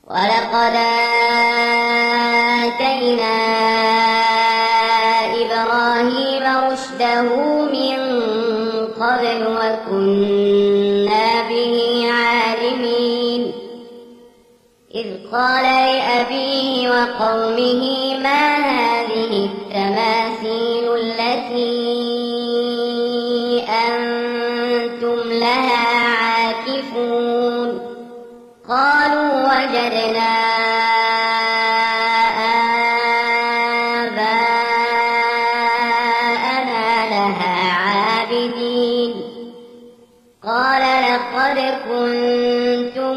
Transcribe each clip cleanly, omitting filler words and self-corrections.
ولقد آتينا إبراهيم رشده من قبل وكنا به عالمين إذ قال لأبيه وقومه ما هذه التماثيل التي أنتم لها عاكفون قالوا وجدنا آباءنا لها عابدين قال لقد كنتم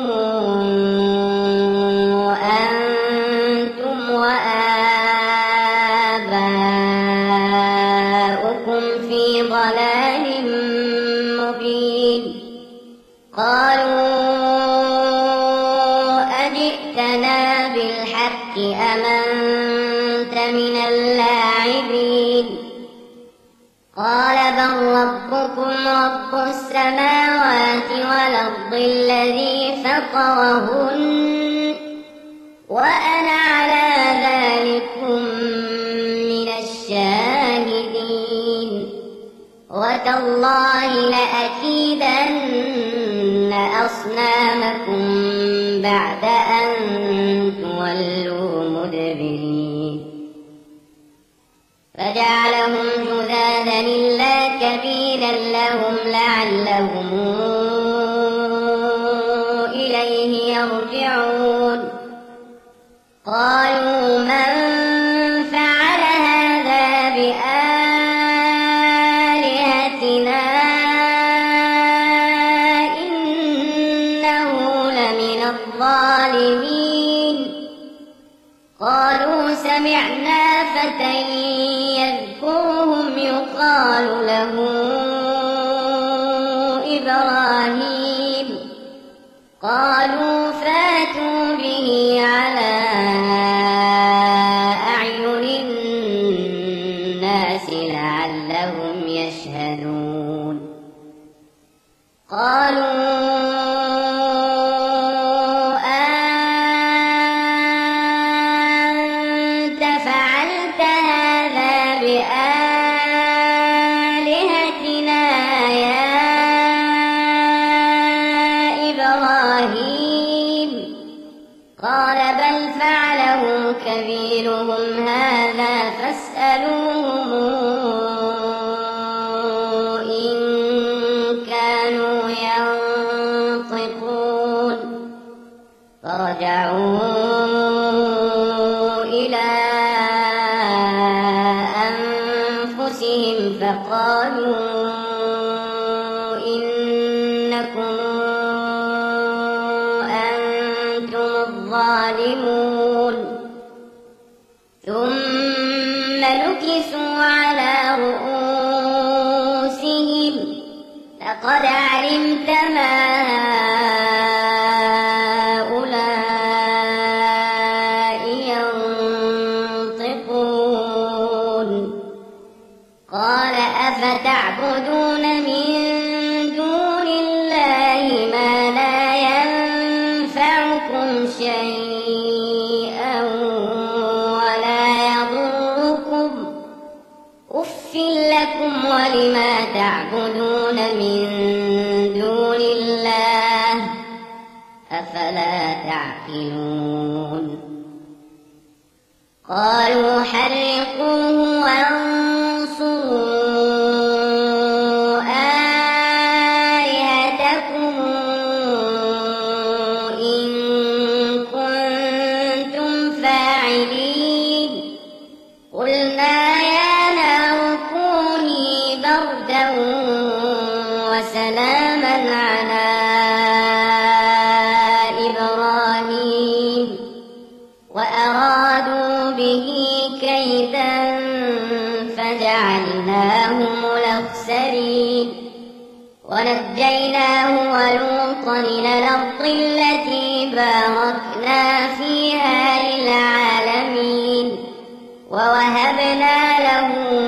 أنتم وآباؤكم في ضلال مبين قالوا أجئتنا بالحق أم أنت من اللاعبين قال بل ربكم رب السماوات والأرض الذي فطرهن وأنا على ذلكم من الشاهدين وتالله لأكيدن أصنامكم بعد أن تولوا مدبرين فجعلهم جذاذا إلا كبيرا لهم لعلهم إليه يرجعون قالوا من فعل هذا بآلهتنا إنه لمن الظالمين قالوا سمعنا فتى يذكرهم يقال له إبراهيم قالوا فاتوا به على أعين الناس لعلهم يشهدون قالوا أنت فعلت هذا بآلهتنا يا إبراهيم قال بل فعله كبيرهم هذا فاسألوهم إن كانوا ينطقون فرجعوا إلى أنفسهم فقالوا إنكم أنتم الظالمون ثم نكسوا على رؤوسهم لقد علمت ما هؤلاء ينطقون قال أفتعبدون من دون الله ما لا ينفعكم شيئا ولا يضركم أف لكم ولما تعبدون من دون الله أفلا تعقلون قالوا حرقوه وانصروا آلهتكم إن كنتم فاعلين قلنا يا نار كوني بردا وسلاما على إبراهيم وأرادوا به كيدا فجعلناهم الأخسرين ونجيناه ولوطا إلى الأرض التي باركنا فيها للعالمين ووهبنا له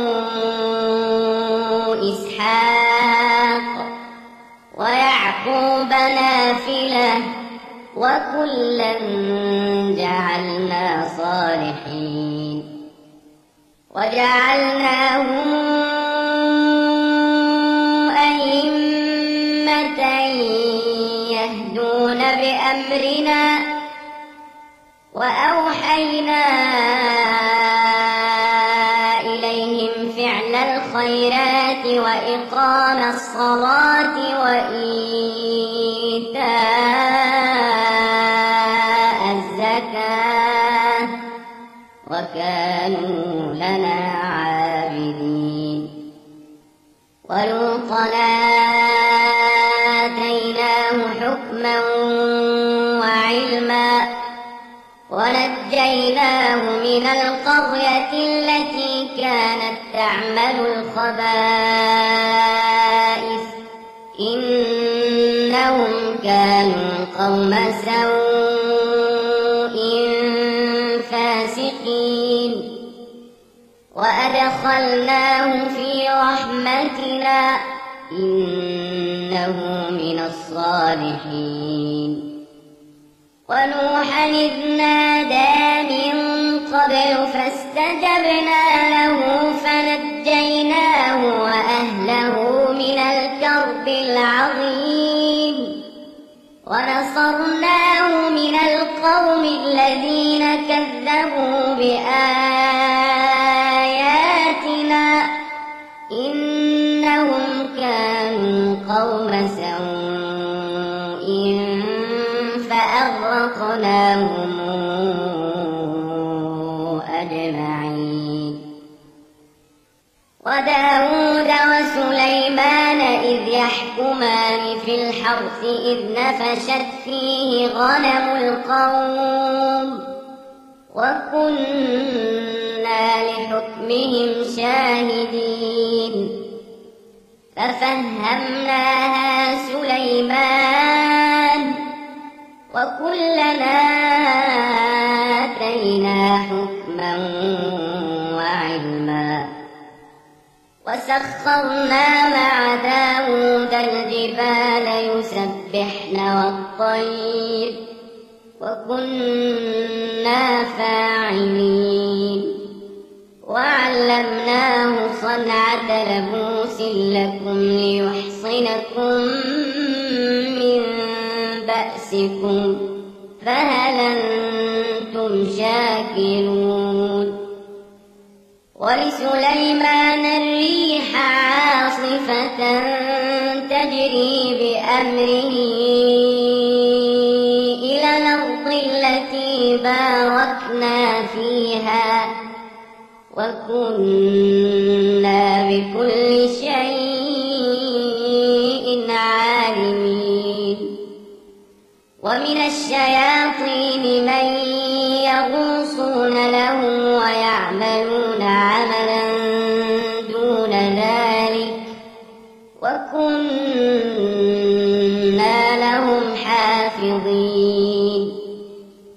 إسحاق ويعقوب نافلة وكلا جعلنا صالحين وجعلناهم أئمة يهدون بأمرنا وأوحينا إليهم فعل الخيرات وإقام الصلاة وإيتاء الزكاة وكانوا لنا عابدين. ولوطا آتيناه حكما وعلما ونجيناه من القرية التي كانت تعمل الخبائث إنهم كانوا قوم سوء فاسقين. وأدخلناه في رحمتنا إنه من الصالحين. ونوحا إذ نادى من قبل فاستجبنا له فنجيناه وأهله من الكرب العظيم ونصرناه من القوم الذين كذبوا بآياتنا إنهم كانوا قوم سوء فأغرقناهم أجمعين. وداود وسليمان إذ يحكمان في الحرث إذ نفشت فيه غنم القوم وكنا لحكمهم شاهدين. ففهمناها سليمان وكلنا آتينا حكما وعلما وسخرنا مع داود الجبال يسبحن والطير وكنا فاعلين. وعلمناه صنعة لبوس لكم ليحصنكم من بأسكم فهل أنتم شاكرون. ولسليمان الريح عاصفة تجري بأمره إلى الأرض التي باركنا فيها وكنا بكل شيء عالمين. ومن الشياطين من يغوصون له ويعملون عملا دون ذلك وكنا لهم حافظين.